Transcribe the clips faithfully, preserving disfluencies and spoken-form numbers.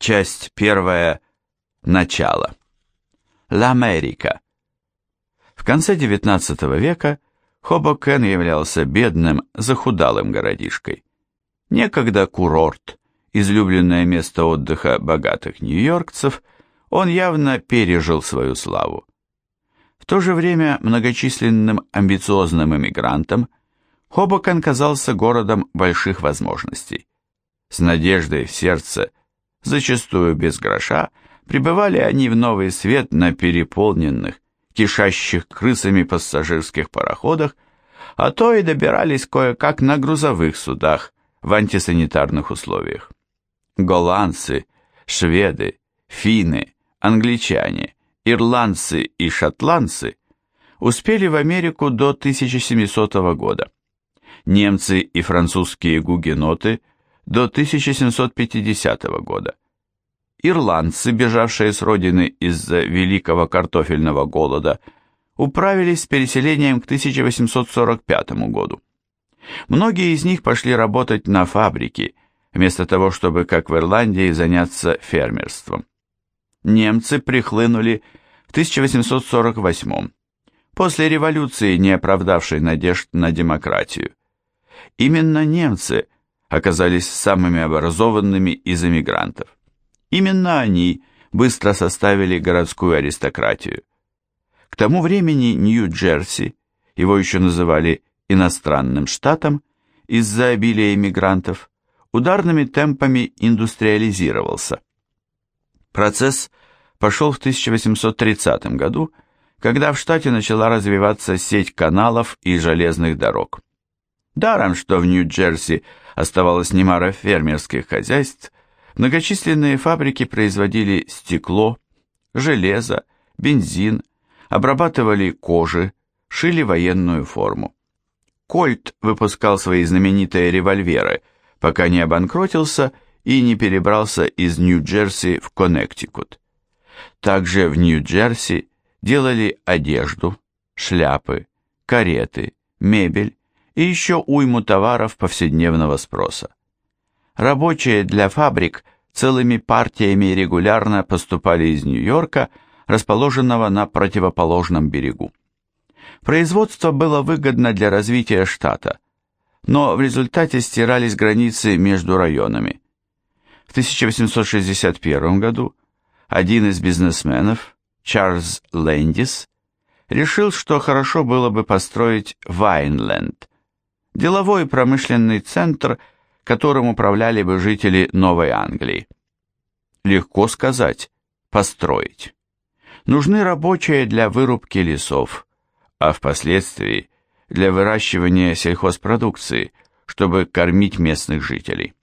Часть первая. Начало. Ла-Америка. В конце девятнадцатого века Хобокен являлся бедным, захудалым городишкой. Некогда курорт, излюбленное место отдыха богатых нью-йоркцев, он явно пережил свою славу. В то же время многочисленным амбициозным эмигрантам Хобокен казался городом больших возможностей. С надеждой в сердце, зачастую без гроша, прибывали они в Новый Свет на переполненных, кишащих крысами пассажирских пароходах, а то и добирались кое-как на грузовых судах в антисанитарных условиях. Голландцы, шведы, финны, англичане, ирландцы и шотландцы успели в Америку до тысяча семисотого года, немцы и французские гугеноты до тысяча семьсот пятидесятого года. Ирландцы, бежавшие с родины из-за великого картофельного голода, управились с переселением к тысяча восемьсот сорок пятому году. Многие из них пошли работать на фабрики, вместо того, чтобы, как в Ирландии, заняться фермерством. Немцы прихлынули в тысяча восемьсот сорок восьмом, после революции, не оправдавшей надежд на демократию. Именно немцы оказались самыми образованными из эмигрантов. Именно они быстро составили городскую аристократию. К тому времени Нью-Джерси, его еще называли иностранным штатом из-за обилия эмигрантов, ударными темпами индустриализировался. Процесс пошел в тысяча восемьсот тридцатом году, когда в штате начала развиваться сеть каналов и железных дорог. Даром, что в Нью-Джерси оставалось немало фермерских хозяйств, многочисленные фабрики производили стекло, железо, бензин, обрабатывали кожи, шили военную форму. Кольт выпускал свои знаменитые револьверы, пока не обанкротился и не перебрался из Нью-Джерси в Коннектикут. Также в Нью-Джерси делали одежду, шляпы, кареты, мебель и еще уйму товаров повседневного спроса. Рабочие для фабрик целыми партиями регулярно поступали из Нью-Йорка, расположенного на противоположном берегу. Производство было выгодно для развития штата, но в результате стирались границы между районами. В тысяча восемьсот шестьдесят первом году один из бизнесменов, Чарльз Лэндис, решил, что хорошо было бы построить Вайнленд, деловой и промышленный центр, которым управляли бы жители Новой Англии. Легко сказать, построить. Нужны рабочие для вырубки лесов, а впоследствии для выращивания сельхозпродукции, чтобы кормить местных жителей.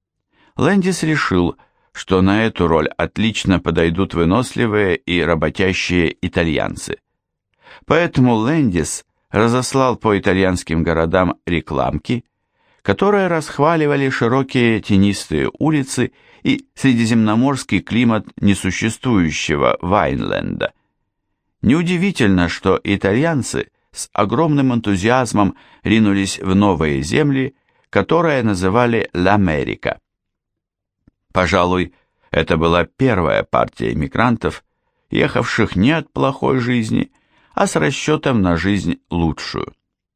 Лэндис решил, что на эту роль отлично подойдут выносливые и работящие итальянцы. Поэтому Лэндис разослал по итальянским городам рекламки, которые расхваливали широкие тенистые улицы и средиземноморский климат несуществующего Вайнленда. Неудивительно, что итальянцы с огромным энтузиазмом ринулись в новые земли, которые называли Ла-Америка. Пожалуй, это была первая партия эмигрантов, ехавших не от плохой жизни, а с расчетом на жизнь лучшую.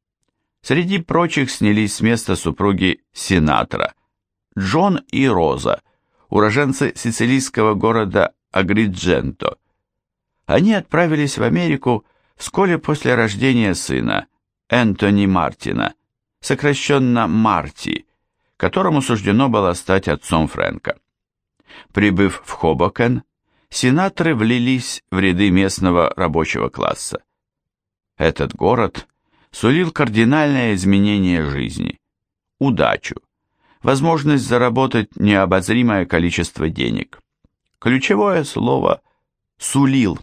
Среди прочих снялись с места супруги Синатра, Джон и Роза, уроженцы сицилийского города Агридженто. Они отправились в Америку вскоре после рождения сына, Энтони Мартина, сокращенно Марти, которому суждено было стать отцом Фрэнка. Прибыв в Хобокен, Синатры влились в ряды местного рабочего класса. Этот город сулил кардинальное изменение жизни, удачу, возможность заработать необозримое количество денег. Ключевое слово «сулил».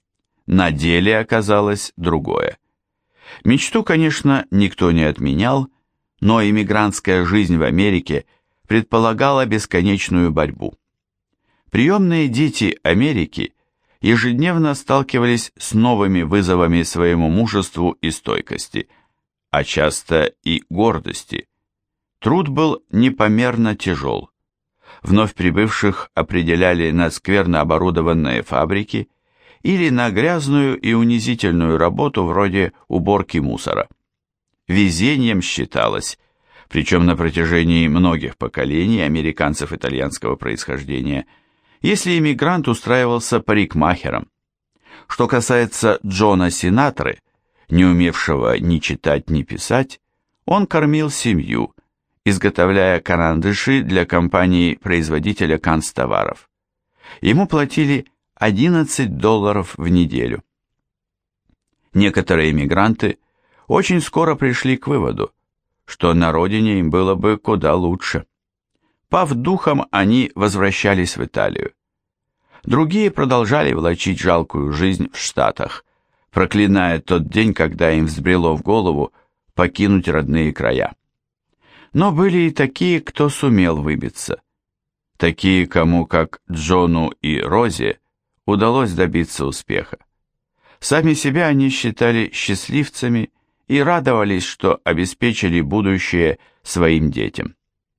На деле оказалось другое. Мечту, конечно, никто не отменял, но иммигрантская жизнь в Америке предполагала бесконечную борьбу. Приемные дети Америки ежедневно сталкивались с новыми вызовами своему мужеству и стойкости, а часто и гордости. Труд был непомерно тяжел. вновь прибывших определяли на скверно оборудованные фабрики или на грязную и унизительную работу вроде уборки мусора. Везением считалось, причем на протяжении многих поколений американцев итальянского происхождения, если иммигрант устраивался парикмахером. Что касается Джона Синатры, не умевшего ни читать, ни писать, он кормил семью, изготовляя карандаши для компании-производителя канцтоваров. Ему платили одиннадцать долларов в неделю. Некоторые иммигранты очень скоро пришли к выводу, что на родине им было бы куда лучше. Пав духом, они возвращались в Италию. Другие продолжали влачить жалкую жизнь в Штатах, проклиная тот день, когда им взбрело в голову покинуть родные края. Но были и такие, кто сумел выбиться. Такие, кому, как Джону и Розе, удалось добиться успеха. Сами себя они считали счастливцами и радовались, что обеспечили будущее своим детям.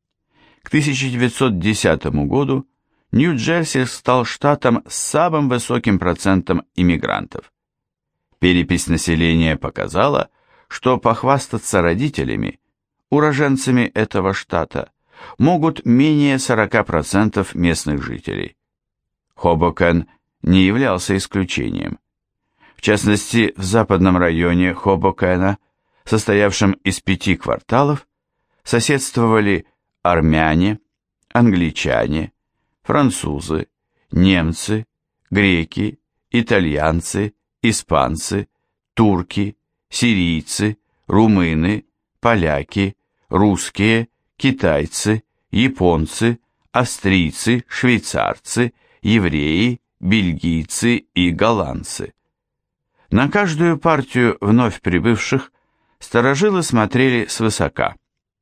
К тысяча девятьсот десятому году Нью-Джерси стал штатом с самым высоким процентом иммигрантов. Перепись населения показала, что похвастаться родителями, уроженцами этого штата, могут менее сорока процентов местных жителей. Хобокен не являлся исключением. В частности, в западном районе Хобокена, состоявшем из пяти кварталов, соседствовали армяне, англичане, французы, немцы, греки, итальянцы, испанцы, турки, сирийцы, румыны, поляки, русские, китайцы, японцы, австрийцы, швейцарцы, евреи, бельгийцы и голландцы. На каждую партию вновь прибывших старожилы смотрели свысока.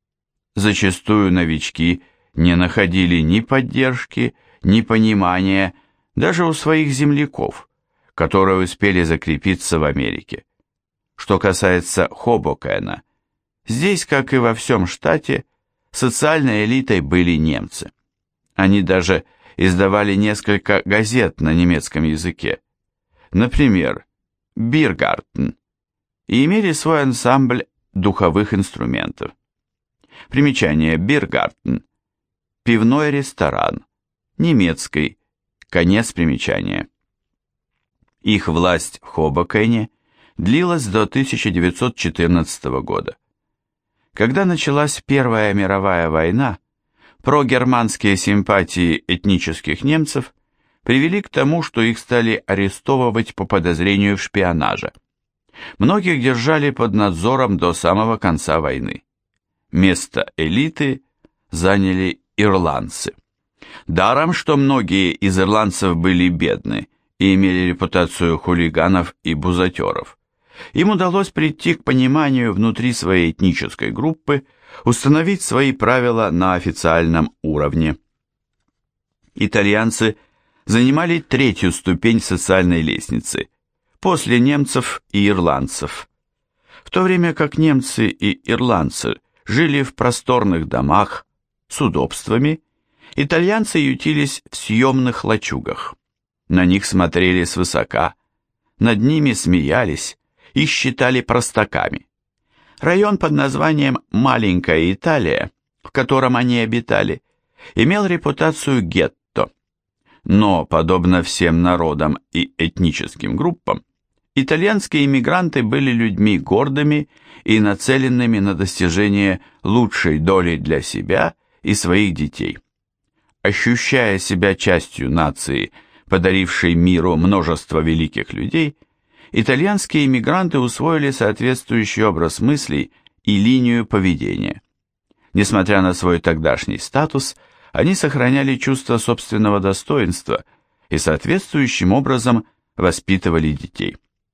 Зачастую новички не находили ни поддержки, ни понимания даже у своих земляков, которые успели закрепиться в Америке. Что касается Хобокена, здесь, как и во всем штате, социальной элитой были немцы. Они даже издавали несколько газет на немецком языке, например, «Биргартен», и имели свой ансамбль духовых инструментов. Примечание: «Биргартен» – пивной ресторан, немецкий, конец примечания. Их власть в Хобокене длилась до тысяча девятьсот четырнадцатого года. Когда началась Первая мировая война, прогерманские симпатии этнических немцев привели к тому, что их стали арестовывать по подозрению в шпионаже. Многих держали под надзором до самого конца войны. Место элиты заняли ирландцы. Даром, что многие из ирландцев были бедны и имели репутацию хулиганов и бузатеров, им удалось прийти к пониманию внутри своей этнической группы, установить свои правила на официальном уровне. Итальянцы занимали третью ступень социальной лестницы, после немцев и ирландцев. В то время как немцы и ирландцы жили в просторных домах с удобствами, итальянцы ютились в съемных лачугах. На них смотрели свысока, над ними смеялись, их считали простаками. Район под названием «Маленькая Италия», в котором они обитали, имел репутацию гетто. Но, подобно всем народам и этническим группам, итальянские иммигранты были людьми гордыми и нацеленными на достижение лучшей доли для себя и своих детей. Ощущая себя частью нации, подарившей миру множество великих людей, итальянские иммигранты усвоили соответствующий образ мыслей и линию поведения. Несмотря на свой тогдашний статус, они сохраняли чувство собственного достоинства и соответствующим образом воспитывали детей.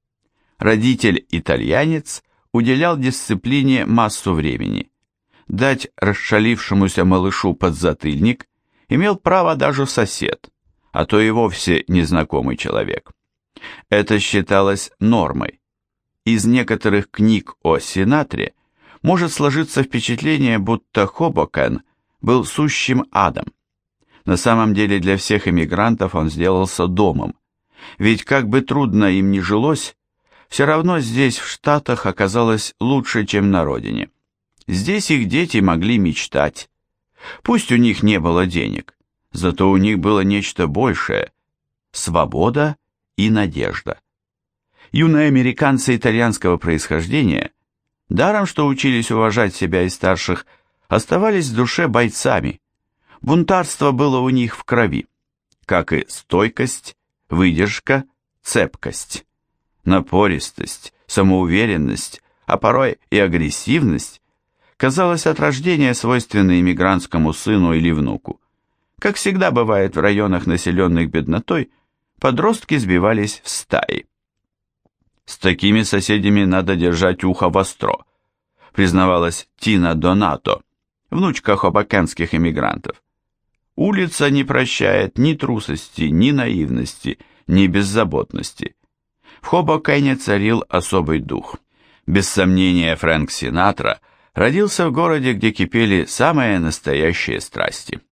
Родитель-итальянец уделял дисциплине массу времени. Дать расшалившемуся малышу подзатыльник имел право даже сосед, а то и вовсе незнакомый человек. Это считалось нормой. Из некоторых книг о Синатре может сложиться впечатление, будто Хобокен был сущим адом. На самом деле для всех эмигрантов он сделался домом, ведь как бы трудно им ни жилось, все равно здесь, в Штатах, оказалось лучше, чем на родине. Здесь их дети могли мечтать. Пусть у них не было денег, зато у них было нечто большее – свобода и надежда. Юные американцы итальянского происхождения, даром что учились уважать себя и старших, оставались в душе бойцами. Бунтарство было у них в крови, как и стойкость, выдержка, цепкость. Напористость, самоуверенность, а порой и агрессивность, казалось, от рождения свойственны иммигрантскому сыну или внуку. Как всегда бывает в районах, населенных беднотой, подростки сбивались в стаи. «С такими соседями надо держать ухо востро», признавалась Тина Донато, внучка хобокенских эмигрантов. «Улица не прощает ни трусости, ни наивности, ни беззаботности». В Хобокене царил особый дух. Без сомнения, Фрэнк Синатра родился в городе, где кипели самые настоящие страсти.